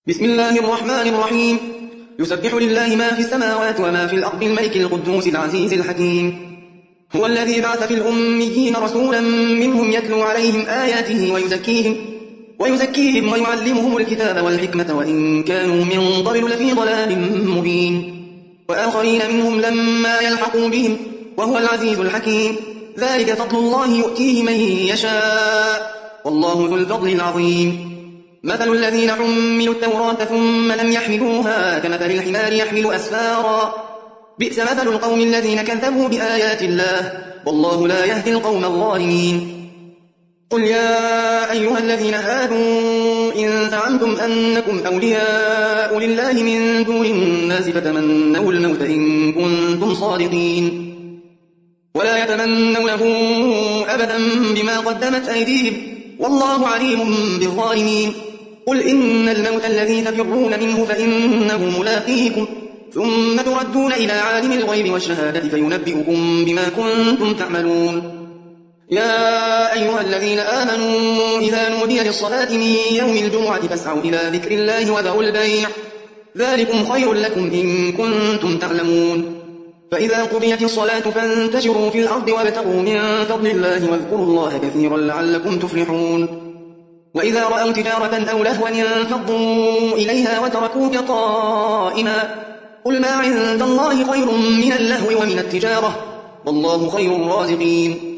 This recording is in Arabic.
بسم الله الرحمن الرحيم. يسبح لله ما في السماوات وما في الأرض الملك القدوس العزيز الحكيم. هو الذي بعث في الأميين رسولا منهم يتلو عليهم آياته ويزكيهم ويعلمهم الكتاب والحكمة وإن كانوا من قبل لفي ضلال مبين، وآخرين منهم لما يلحقوا بهم وهو العزيز الحكيم. ذلك فضل الله يؤتيه من يشاء والله ذو الفضل العظيم. مثل الذين حملوا التوراة ثم لم يحملوها كمثل الحمار يحمل أسفارا، بئس مثل القوم الذين كذبوا بآيات الله والله لا يهدي القوم الظالمين. قل يا أيها الذين هادوا إن زعمتم أنكم أولياء لله من دون الناس فتمنوا الموت إن كنتم صادقين، ولا يتمنونه أبدا بما قدمت أيديهم والله عليم بالظالمين. قل إن الموت الذي تفرون منه فإنه ملاقيكم ثم تردون إلى عالم الغيب والشهادة فينبئكم بما كنتم تعملون. يا أيها الذين آمنوا إذا نودي للصلاة من يوم الجمعة فاسعوا إلى ذكر الله وذروا البيع ذلكم خير لكم إن كنتم تعلمون. فإذا قضيت الصلاة فانتشروا في الأرض وابتغوا من فضل الله واذكروا الله كثيرا لعلكم تفلحون. وإذا رأوا تجارة أو لهوا انفضوا إليها وتركوك قائما قل ما عند الله خير من اللهو ومن التجارة والله خير الرازقين.